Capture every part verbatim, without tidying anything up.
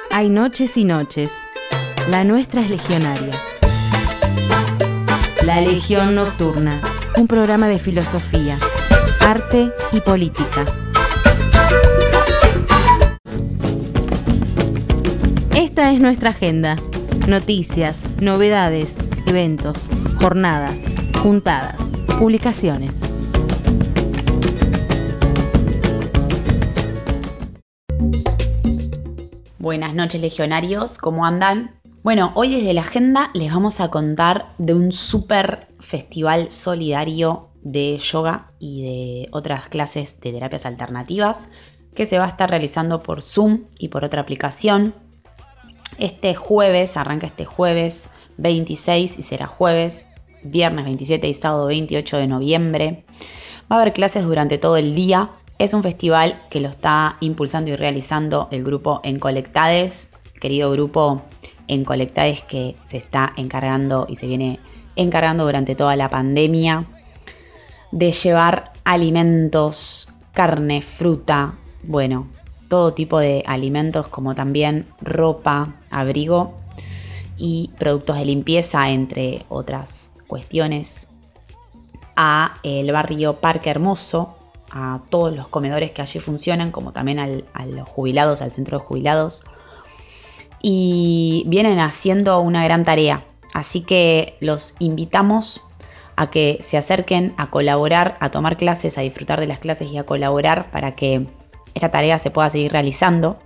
Hay noches y noches. La nuestra es legionaria. La Legión Nocturna, un programa de filosofía, arte y política. Esta es nuestra agenda. Noticias, novedades, eventos, jornadas, juntadas, publicaciones. Buenas noches, legionarios, ¿cómo andan? Bueno, hoy desde la agenda les vamos a contar de un súper festival solidario de yoga y de otras clases de terapias alternativas que se va a estar realizando por Zoom y por otra aplicación. Este jueves, arranca este jueves veintiséis y será jueves, viernes veintisiete y sábado veintiocho de noviembre. Va a haber clases durante todo el día. Es un festival que lo está impulsando y realizando el grupo Encolectades, querido grupo Encolectades que se está encargando y se viene encargando durante toda la pandemia de llevar alimentos, carne, fruta, bueno, todo tipo de alimentos como también ropa, abrigo y productos de limpieza, entre otras cuestiones, a el barrio Parque Hermoso, a todos los comedores que allí funcionan, como también al, a los jubilados, al centro de jubilados, y vienen haciendo una gran tarea, así que los invitamos a que se acerquen a colaborar, a tomar clases, a disfrutar de las clases y a colaborar para que esta tarea se pueda seguir realizando.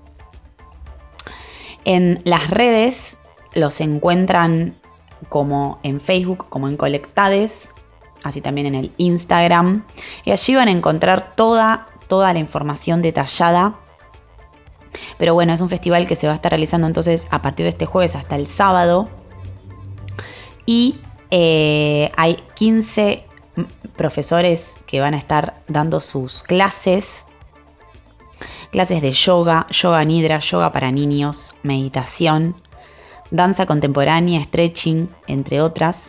En las redes los encuentran como en Facebook, como Encolectades, así también en el Instagram, y allí van a encontrar toda, toda la información detallada. Pero bueno, es un festival que se va a estar realizando entonces a partir de este jueves hasta el sábado, y eh, hay quince profesores que van a estar dando sus clases, clases de yoga, yoga nidra, yoga para niños, meditación, danza contemporánea, stretching, entre otras.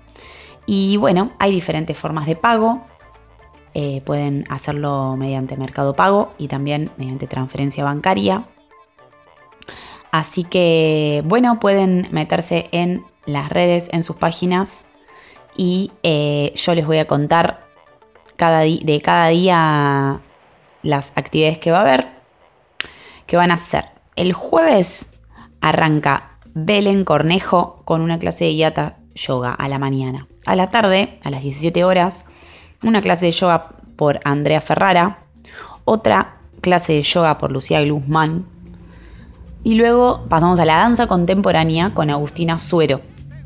Y bueno, hay diferentes formas de pago. Eh, pueden hacerlo mediante Mercado Pago y también mediante transferencia bancaria. Así que bueno, pueden meterse en las redes, en sus páginas, y eh, yo les voy a contar cada di- de cada día las actividades que va a haber, que van a hacer. El jueves arranca Belén Cornejo con una clase de Hatha Yoga a la mañana. A la tarde, a las diecisiete horas, una clase de yoga por Andrea Ferrara, otra clase de yoga por Lucía Guzmán, y luego pasamos a la danza contemporánea con Agustina Suero.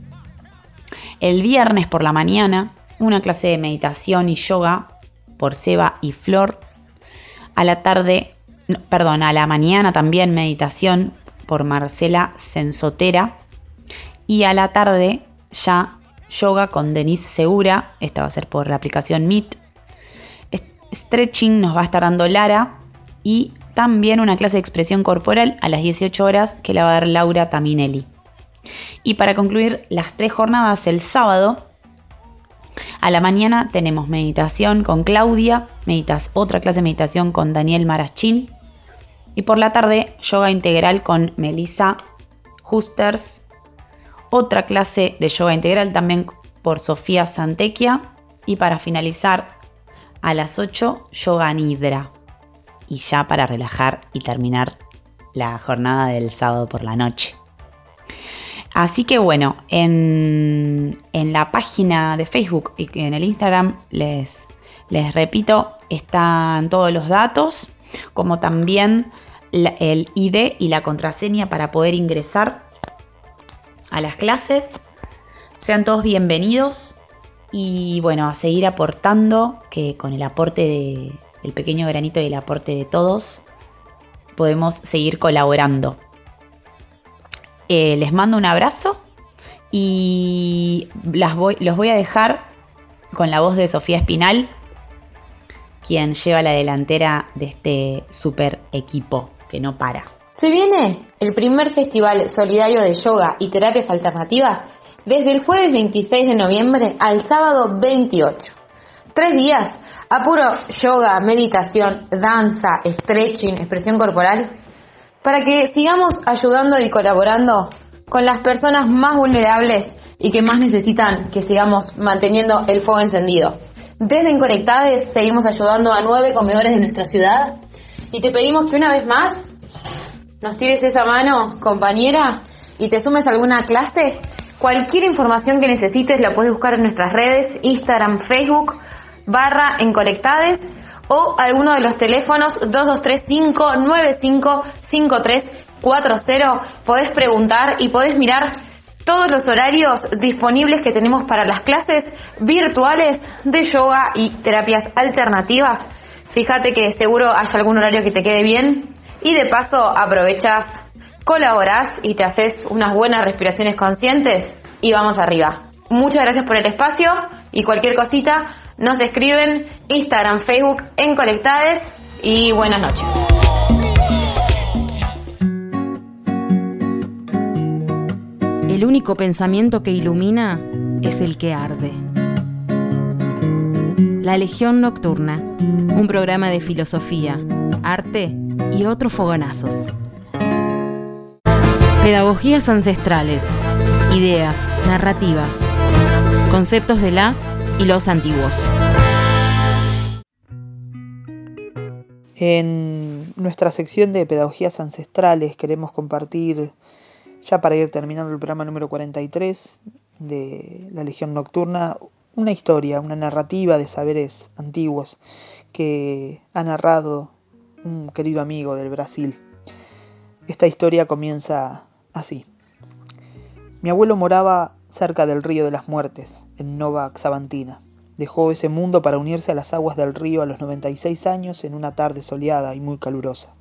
El viernes por la mañana, una clase de meditación y yoga por Seba y Flor. A la tarde, no, perdón, a la mañana también meditación por Marcela Sensotera, y a la tarde ya yoga con Denise Segura, esta va a ser por la aplicación Meet. Stretching nos va a estar dando Lara, y también una clase de expresión corporal a las dieciocho horas que la va a dar Laura Taminelli. Y para concluir las tres jornadas, el sábado a la mañana tenemos meditación con Claudia, meditas, otra clase de meditación con Daniel Marachín, y por la tarde yoga integral con Melissa Husters, otra clase de yoga integral también por Sofía Santequia, y para finalizar a las ocho yoga nidra, y ya para relajar y terminar la jornada del sábado por la noche. Así que bueno, en, en la página de Facebook y en el Instagram, les, les repito, están todos los datos, como también la, el I D y la contraseña para poder ingresar a las clases. Sean todos bienvenidos y bueno, a seguir aportando, que con el aporte de, el pequeño granito y el aporte de todos podemos seguir colaborando. Eh, les mando un abrazo y las voy, los voy a dejar con la voz de Sofía Espinal, quien lleva la delantera de este super equipo que no para. Se viene el primer festival solidario de yoga y terapias alternativas desde el jueves veintiséis de noviembre al sábado veintiocho. Tres días a puro yoga, meditación, danza, stretching, expresión corporal para que sigamos ayudando y colaborando con las personas más vulnerables y que más necesitan que sigamos manteniendo el fuego encendido. Desde Inconectades seguimos ayudando a nueve comedores de nuestra ciudad y te pedimos que una vez más nos tires esa mano, compañera, y te sumes a alguna clase. Cualquier información que necesites la puedes buscar en nuestras redes, Instagram, Facebook, barra Inconectades, o alguno de los teléfonos dos dos tres cinco nueve cinco cinco tres cuatro cero. Podés preguntar y podés mirar todos los horarios disponibles que tenemos para las clases virtuales de yoga y terapias alternativas. Fíjate que seguro hay algún horario que te quede bien y de paso aprovechás, colaborás y te haces unas buenas respiraciones conscientes y vamos arriba. Muchas gracias por el espacio y cualquier cosita nos escriben Instagram, Facebook, en Conectades y buenas noches. El único pensamiento que ilumina es el que arde. La Legión Nocturna, un programa de filosofía, arte y otros fogonazos. Pedagogías ancestrales, ideas, narrativas, conceptos de las y los antiguos. En nuestra sección de pedagogías ancestrales queremos compartir, ya para ir terminando el programa número cuarenta y tres de la Legión Nocturna, una historia, una narrativa de saberes antiguos que ha narrado un querido amigo del Brasil. Esta historia comienza así. Mi abuelo moraba cerca del río de las muertes, en Nova Xavantina. Dejó ese mundo para unirse a las aguas del río a los noventa y seis años en una tarde soleada y muy calurosa.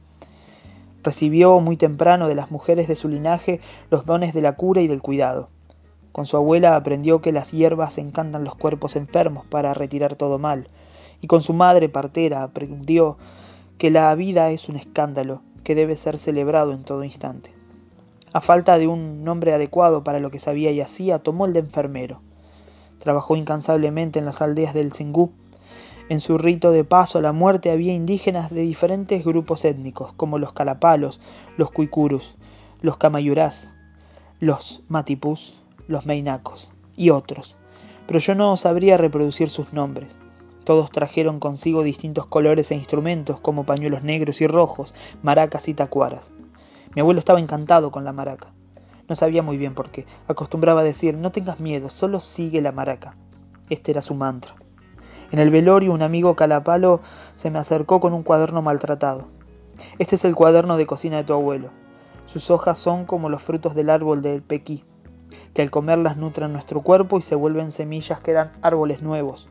Recibió muy temprano de las mujeres de su linaje los dones de la cura y del cuidado. Con su abuela aprendió que las hierbas encantan los cuerpos enfermos para retirar todo mal, y con su madre partera aprendió que la vida es un escándalo que debe ser celebrado en todo instante. A falta de un nombre adecuado para lo que sabía y hacía, tomó el de enfermero. Trabajó incansablemente en las aldeas del Xingu. En su rito de paso a la muerte había indígenas de diferentes grupos étnicos, como los calapalos, los cuicurus, los camayurás, los matipús, los meinacos y otros. Pero yo no sabría reproducir sus nombres. Todos trajeron consigo distintos colores e instrumentos, como pañuelos negros y rojos, maracas y tacuaras. Mi abuelo estaba encantado con la maraca. No sabía muy bien por qué. Acostumbraba a decir, no tengas miedo, solo sigue la maraca. Este era su mantra. En el velorio, un amigo calapalo se me acercó con un cuaderno maltratado. Este es el cuaderno de cocina de tu abuelo. Sus hojas son como los frutos del árbol del pequí, que al comerlas nutren nuestro cuerpo y se vuelven semillas que dan árboles nuevos.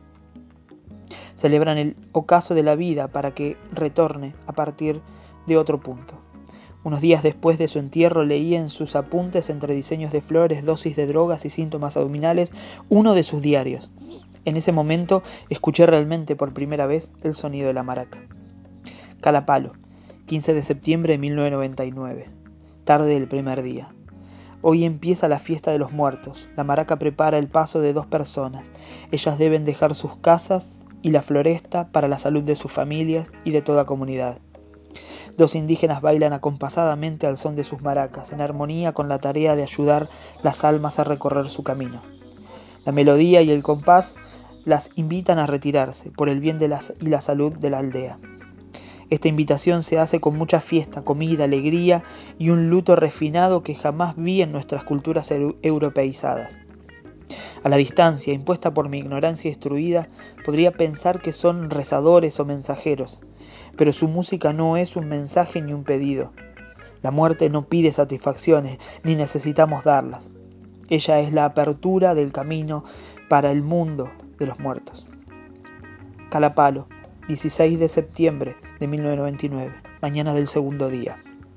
Celebran el ocaso de la vida para que retorne a partir de otro punto. Unos días después de su entierro leí en sus apuntes, entre diseños de flores, dosis de drogas y síntomas abdominales, uno de sus diarios. En ese momento escuché realmente por primera vez el sonido de la maraca. Calapalo, quince de septiembre de mil novecientos noventa y nueve. Tarde del primer día. Hoy empieza la fiesta de los muertos. La maraca prepara el paso de dos personas. Ellas deben dejar sus casas y la floresta para la salud de sus familias y de toda comunidad. Dos indígenas bailan acompasadamente al son de sus maracas, en armonía con la tarea de ayudar las almas a recorrer su camino. La melodía y el compás las invitan a retirarse, por el bien de la, y la salud de la aldea. Esta invitación se hace con mucha fiesta, comida, alegría y un luto refinado que jamás vi en nuestras culturas europeizadas. A la distancia, impuesta por mi ignorancia instruida, podría pensar que son rezadores o mensajeros, pero su música no es un mensaje ni un pedido. La muerte no pide satisfacciones, ni necesitamos darlas. Ella es la apertura del camino para el mundo de los muertos. Calapalo, dieciséis de septiembre de mil novecientos noventa y nueve, mañana del segundo día.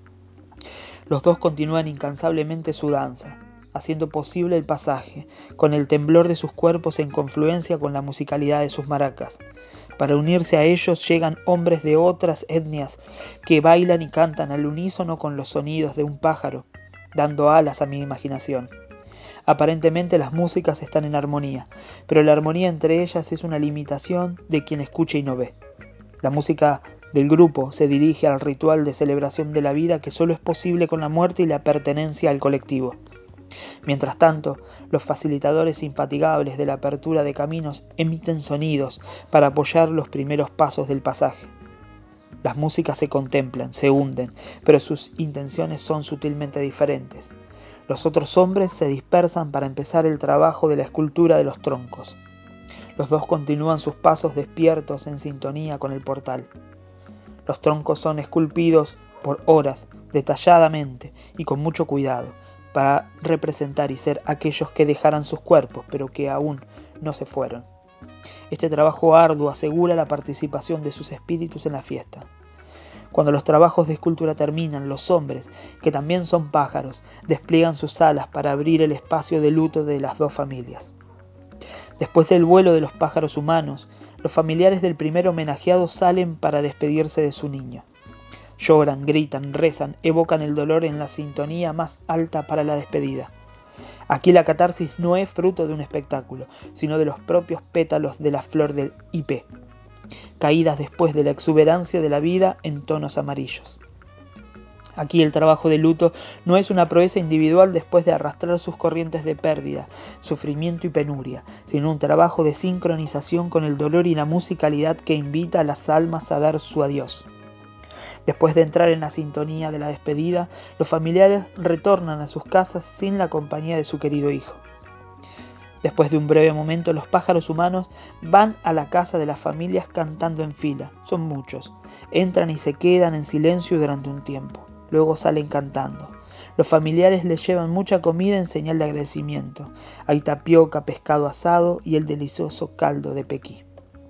Los dos continúan incansablemente su danza, haciendo posible el pasaje, con el temblor de sus cuerpos en confluencia con la musicalidad de sus maracas. Para unirse a ellos llegan hombres de otras etnias que bailan y cantan al unísono con los sonidos de un pájaro, dando alas a mi imaginación. Aparentemente las músicas están en armonía, pero la armonía entre ellas es una limitación de quien escucha y no ve. La música del grupo se dirige al ritual de celebración de la vida que solo es posible con la muerte y la pertenencia al colectivo. Mientras tanto, los facilitadores infatigables de la apertura de caminos emiten sonidos para apoyar los primeros pasos del pasaje. Las músicas se contemplan, se hunden, pero sus intenciones son sutilmente diferentes. Los otros hombres se dispersan para empezar el trabajo de la escultura de los troncos. Los dos continúan sus pasos despiertos en sintonía con el portal. Los troncos son esculpidos por horas, detalladamente y con mucho cuidado, para representar y ser aquellos que dejaran sus cuerpos, pero que aún no se fueron. Este trabajo arduo asegura la participación de sus espíritus en la fiesta. Cuando los trabajos de escultura terminan, los hombres, que también son pájaros, despliegan sus alas para abrir el espacio de luto de las dos familias. Después del vuelo de los pájaros humanos, los familiares del primer homenajeado salen para despedirse de su niño. Lloran, gritan, rezan, evocan el dolor en la sintonía más alta para la despedida. Aquí la catarsis no es fruto de un espectáculo, sino de los propios pétalos de la flor del hipé, caídas después de la exuberancia de la vida en tonos amarillos. Aquí el trabajo de luto no es una proeza individual después de arrastrar sus corrientes de pérdida, sufrimiento y penuria, sino un trabajo de sincronización con el dolor y la musicalidad que invita a las almas a dar su adiós. Después de entrar en la sintonía de la despedida, los familiares retornan a sus casas sin la compañía de su querido hijo. Después de un breve momento, los pájaros humanos van a la casa de las familias cantando en fila. Son muchos. Entran y se quedan en silencio durante un tiempo. Luego salen cantando. Los familiares les llevan mucha comida en señal de agradecimiento. Hay tapioca, pescado asado y el delicioso caldo de pequi.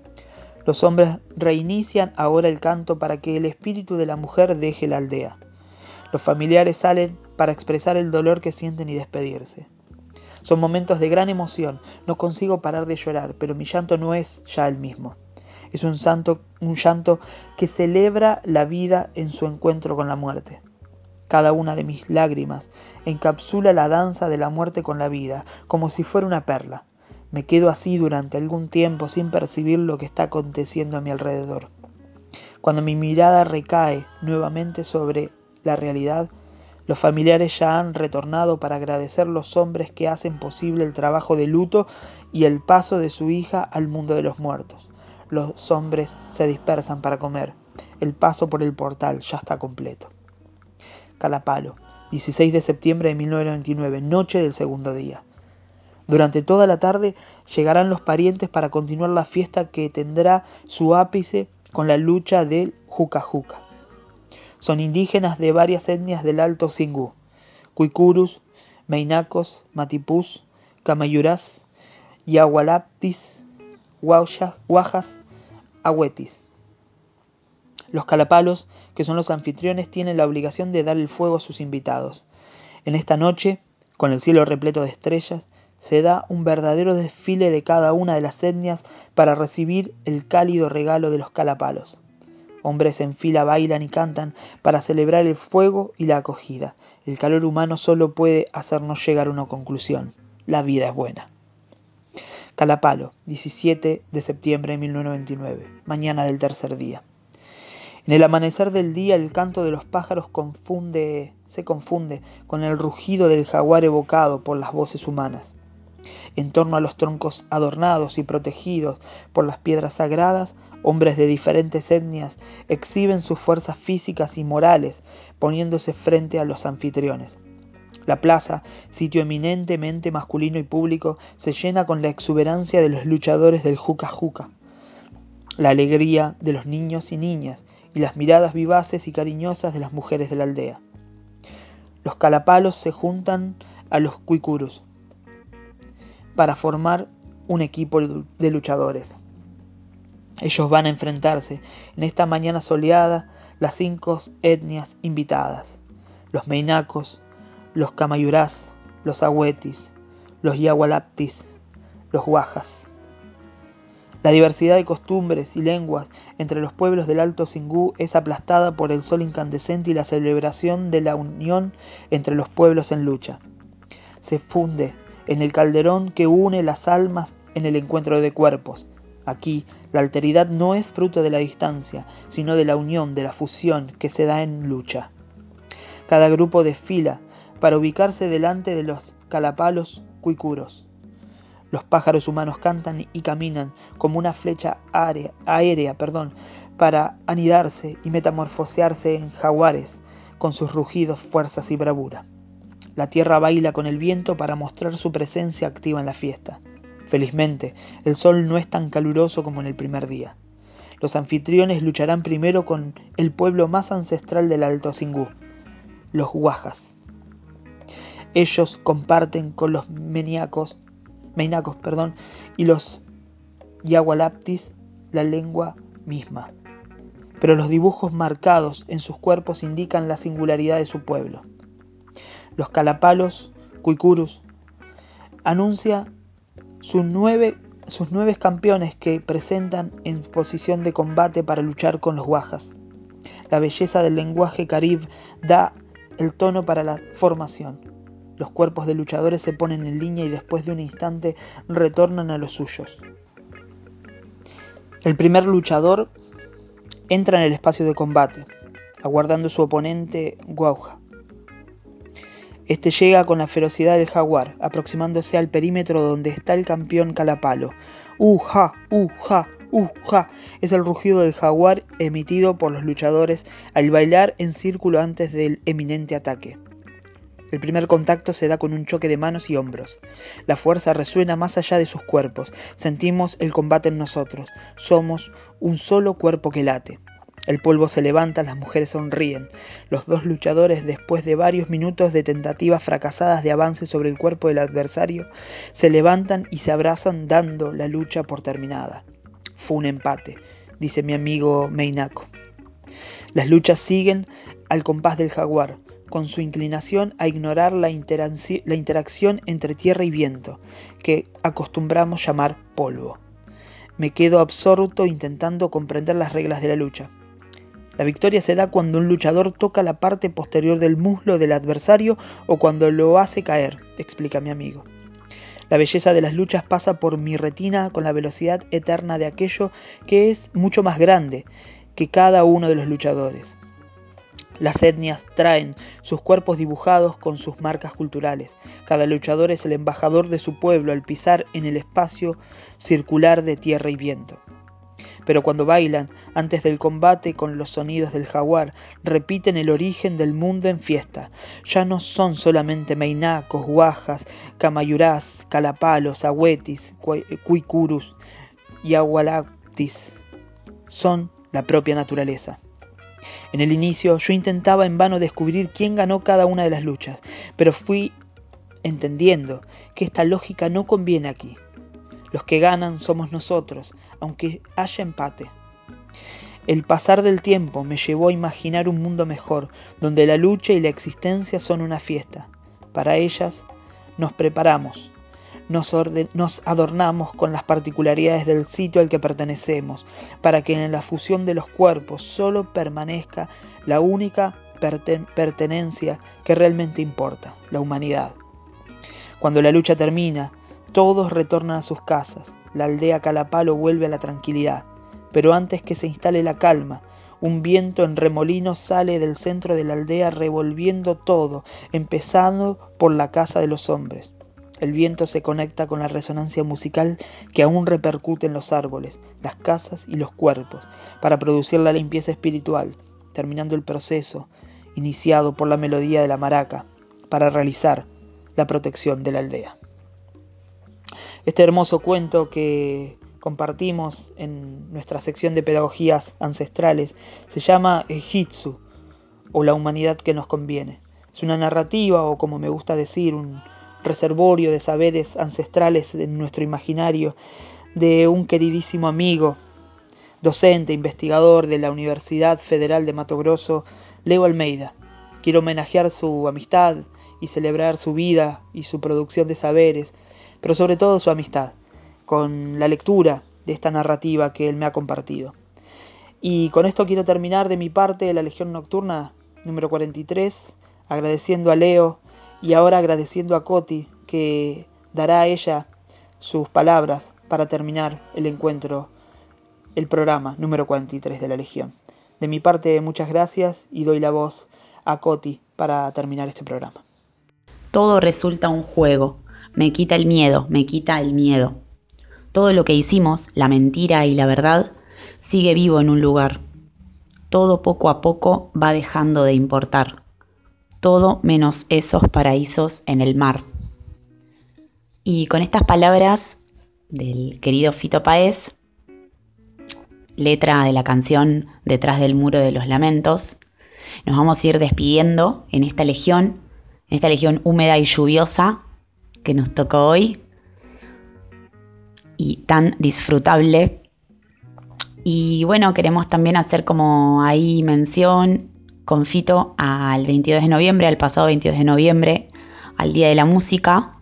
Los hombres reinician ahora el canto para que el espíritu de la mujer deje la aldea. Los familiares salen para expresar el dolor que sienten y despedirse. Son momentos de gran emoción. No consigo parar de llorar, pero mi llanto no es ya el mismo. Es un, santo, un llanto que celebra la vida en su encuentro con la muerte. Cada una de mis lágrimas encapsula la danza de la muerte con la vida, como si fuera una perla. Me quedo así durante algún tiempo sin percibir lo que está aconteciendo a mi alrededor. Cuando mi mirada recae nuevamente sobre la realidad, los familiares ya han retornado para agradecer los hombres que hacen posible el trabajo de luto y el paso de su hija al mundo de los muertos. Los hombres se dispersan para comer. El paso por el portal ya está completo. Calapalo, dieciséis de septiembre de mil novecientos veintinueve, noche del segundo día. Durante toda la tarde llegarán los parientes para continuar la fiesta que tendrá su ápice con la lucha del Juca Juca. Son indígenas de varias etnias del Alto Xingú: Cuicurus, Meinacos, Matipús, Camayurás, Yagualaptis, Guajas, Ahuetis. Los calapalos, que son los anfitriones, tienen la obligación de dar el fuego a sus invitados. En esta noche, con el cielo repleto de estrellas, se da un verdadero desfile de cada una de las etnias para recibir el cálido regalo de los calapalos. Hombres en fila bailan y cantan para celebrar el fuego y la acogida. El calor humano solo puede hacernos llegar a una conclusión: la vida es buena. Calapalo, diecisiete de septiembre de mil novecientos veintinueve, mañana del tercer día. En el amanecer del día, el canto de los pájaros confunde, se confunde con el rugido del jaguar evocado por las voces humanas. En torno a los troncos adornados y protegidos por las piedras sagradas, hombres de diferentes etnias exhiben sus fuerzas físicas y morales, poniéndose frente a los anfitriones. La plaza, sitio eminentemente masculino y público, se llena con la exuberancia de los luchadores del Juca Juca, la alegría de los niños y niñas y las miradas vivaces y cariñosas de las mujeres de la aldea. Los calapalos se juntan a los cuicurus para formar un equipo de luchadores. Ellos van a enfrentarse en esta mañana soleada las cinco etnias invitadas: los Meinacos, los Camayurás, los Ahuetis, los Yagualaptis, los Guajas. La diversidad de costumbres y lenguas entre los pueblos del Alto Xingú es aplastada por el sol incandescente y la celebración de la unión entre los pueblos en lucha. Se funde en el calderón que une las almas en el encuentro de cuerpos. Aquí, la alteridad no es fruto de la distancia, sino de la unión, de la fusión que se da en lucha. Cada grupo desfila para ubicarse delante de los calapalos cuicuros. Los pájaros humanos cantan y caminan como una flecha aérea, aérea perdón, para anidarse y metamorfosearse en jaguares con sus rugidos, fuerzas y bravura. La tierra baila con el viento para mostrar su presencia activa en la fiesta. Felizmente, el sol no es tan caluroso como en el primer día. Los anfitriones lucharán primero con el pueblo más ancestral del Alto Xingú, los Guajas. Ellos comparten con los meniacos, meinacos perdón, y los yagualaptis la lengua misma. Pero los dibujos marcados en sus cuerpos indican la singularidad de su pueblo. Los calapalos cuicurus anuncia sus nueve, sus nueve campeones que presentan en posición de combate para luchar con los Guajas. La belleza del lenguaje carib da el tono para la formación. Los cuerpos de luchadores se ponen en línea y después de un instante retornan a los suyos. El primer luchador entra en el espacio de combate, aguardando a su oponente Guauja. Este llega con la ferocidad del jaguar, aproximándose al perímetro donde está el campeón calapalo. ¡Uh-ja! ¡Uh-ja! ¡Uh-ja! Es el rugido del jaguar emitido por los luchadores al bailar en círculo antes del eminente ataque. El primer contacto se da con un choque de manos y hombros. La fuerza resuena más allá de sus cuerpos. Sentimos el combate en nosotros. Somos un solo cuerpo que late. El polvo se levanta, las mujeres sonríen. Los dos luchadores, después de varios minutos de tentativas fracasadas de avance sobre el cuerpo del adversario, se levantan y se abrazan dando la lucha por terminada. Fue un empate, dice mi amigo Meinaco. Las luchas siguen al compás del jaguar, con su inclinación a ignorar la, interac- la interacción entre tierra y viento, que acostumbramos llamar polvo. Me quedo absorto intentando comprender las reglas de la lucha. La victoria se da cuando un luchador toca la parte posterior del muslo del adversario o cuando lo hace caer, explica mi amigo. La belleza de las luchas pasa por mi retina con la velocidad eterna de aquello que es mucho más grande que cada uno de los luchadores. Las etnias traen sus cuerpos dibujados con sus marcas culturales. Cada luchador es el embajador de su pueblo al pisar en el espacio circular de tierra y viento. Pero cuando bailan, antes del combate con los sonidos del jaguar, repiten el origen del mundo en fiesta. Ya no son solamente meinacos, guajas, camayurás, calapalos, agüetis, cuicurus y agualactis. Son la propia naturaleza. En el inicio yo intentaba en vano descubrir quién ganó cada una de las luchas, pero fui entendiendo que esta lógica no conviene aquí. Los que ganan somos nosotros, aunque haya empate. El pasar del tiempo me llevó a imaginar un mundo mejor, donde la lucha y la existencia son una fiesta. Para ellas nos preparamos, nos, orden, nos adornamos con las particularidades del sitio al que pertenecemos, para que en la fusión de los cuerpos solo permanezca la única perten- pertenencia que realmente importa, la humanidad. Cuando la lucha termina, todos retornan a sus casas, la aldea Calapalo vuelve a la tranquilidad, pero antes que se instale la calma, un viento en remolino sale del centro de la aldea revolviendo todo, empezando por la casa de los hombres. El viento se conecta con la resonancia musical que aún repercute en los árboles, las casas y los cuerpos, para producir la limpieza espiritual, terminando el proceso iniciado por la melodía de la maraca, para realizar la protección de la aldea. Este hermoso cuento que compartimos en nuestra sección de pedagogías ancestrales se llama Ejitsu, o la humanidad que nos conviene. Es una narrativa, o como me gusta decir, un reservorio de saberes ancestrales en nuestro imaginario de un queridísimo amigo, docente, investigador de la Universidad Federal de Mato Grosso, Leo Almeida. Quiero homenajear su amistad y celebrar su vida y su producción de saberes, pero sobre todo su amistad, con la lectura de esta narrativa que él me ha compartido. Y con esto quiero terminar de mi parte de la Legión Nocturna número cuarenta y tres, agradeciendo a Leo y ahora agradeciendo a Coti, que dará a ella sus palabras para terminar el encuentro el programa número cuarenta y tres de la Legión. De mi parte, muchas gracias y doy la voz a Coti para terminar este programa. Todo resulta un juego. Me quita el miedo, me quita el miedo. Todo lo que hicimos, la mentira y la verdad, sigue vivo en un lugar. Todo poco a poco va dejando de importar. Todo menos esos paraísos en el mar. Y con estas palabras del querido Fito Páez, letra de la canción Detrás del Muro de los Lamentos, nos vamos a ir despidiendo en esta legión, en esta legión húmeda y lluviosa que nos tocó hoy y tan disfrutable. Y bueno, queremos también hacer como ahí mención con Fito al veintidós de noviembre, al pasado veintidós de noviembre, al Día de la Música.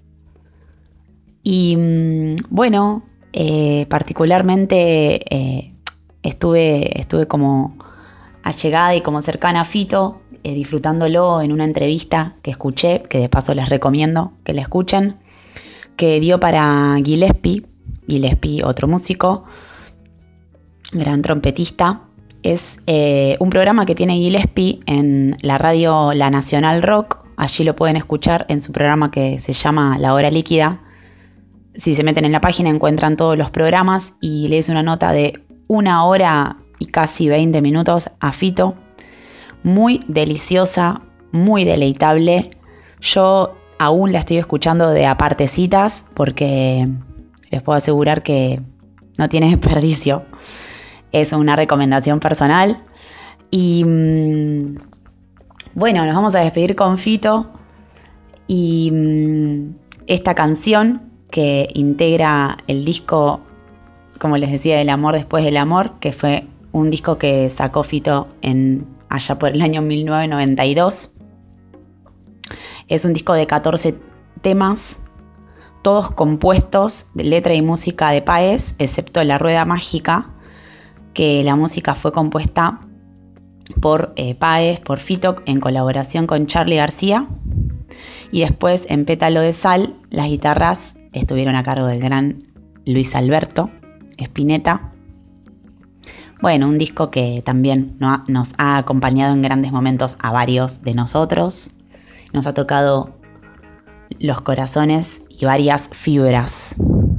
Y bueno, eh, particularmente eh, estuve, estuve como allegada y como cercana a Fito, eh, disfrutándolo en una entrevista que escuché, que de paso les recomiendo que la escuchen, que dio para Gillespie, Gillespie, otro músico, gran trompetista. Es eh, un programa que tiene Gillespie en la radio La Nacional Rock. Allí lo pueden escuchar en su programa que se llama La Hora Líquida. Si se meten en la página encuentran todos los programas y le hice una nota de una hora y casi veinte minutos a Fito. Muy deliciosa, muy deleitable. Yo aún la estoy escuchando de apartecitas porque les puedo asegurar que no tiene desperdicio. Es una recomendación personal. Y mmm, bueno, nos vamos a despedir con Fito y mmm, esta canción que integra el disco, como les decía, El amor después del amor, que fue un disco que sacó Fito en, allá por el año mil novecientos noventa y dos. Es un disco de catorce temas, todos compuestos de letra y música de Páez, excepto La Rueda Mágica, que la música fue compuesta por eh, Páez, por Fito, en colaboración con Charly García. Y después, en Pétalo de Sal, las guitarras estuvieron a cargo del gran Luis Alberto Spinetta. Bueno, un disco que también nos ha acompañado en grandes momentos a varios de nosotros. Nos ha tocado los corazones y varias fibras.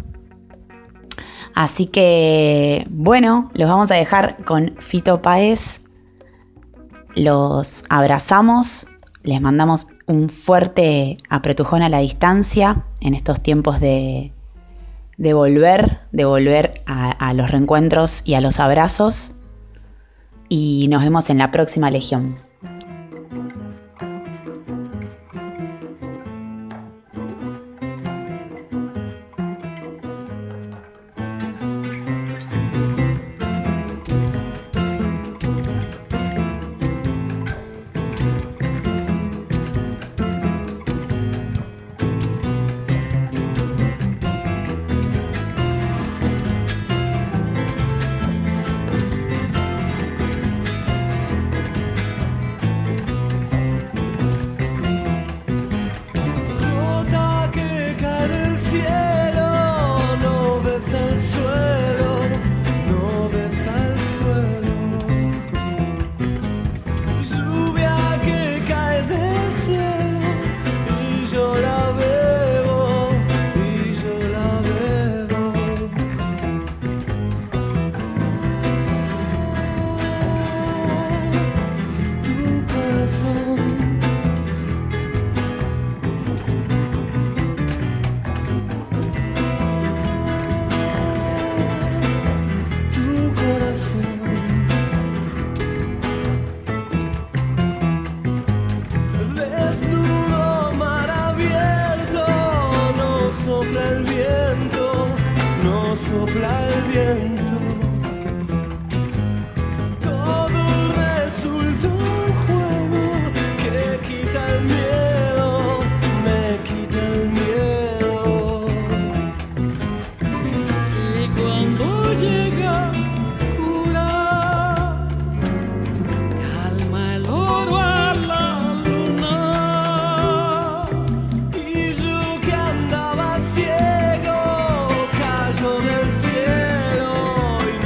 Así que, bueno, los vamos a dejar con Fito Páez. Los abrazamos, les mandamos un fuerte apretujón a la distancia en estos tiempos de, de volver, de volver a, a los reencuentros y a los abrazos. Y nos vemos en la próxima Legión. Ciego cayó del cielo y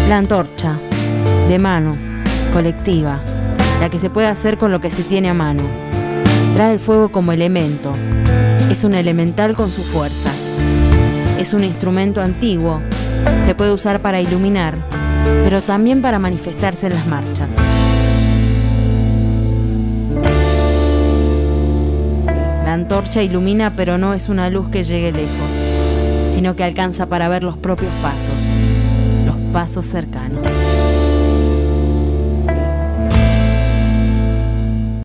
La antorcha, de mano, colectiva, la que se puede hacer con lo que se tiene a mano. Trae el fuego como elemento. Es un elemental con su fuerza. Es un instrumento antiguo. Se puede usar para iluminar, pero también para manifestarse en las marchas. La antorcha ilumina, pero no es una luz que llegue lejos, sino que alcanza para ver los propios pasos, los pasos cercanos.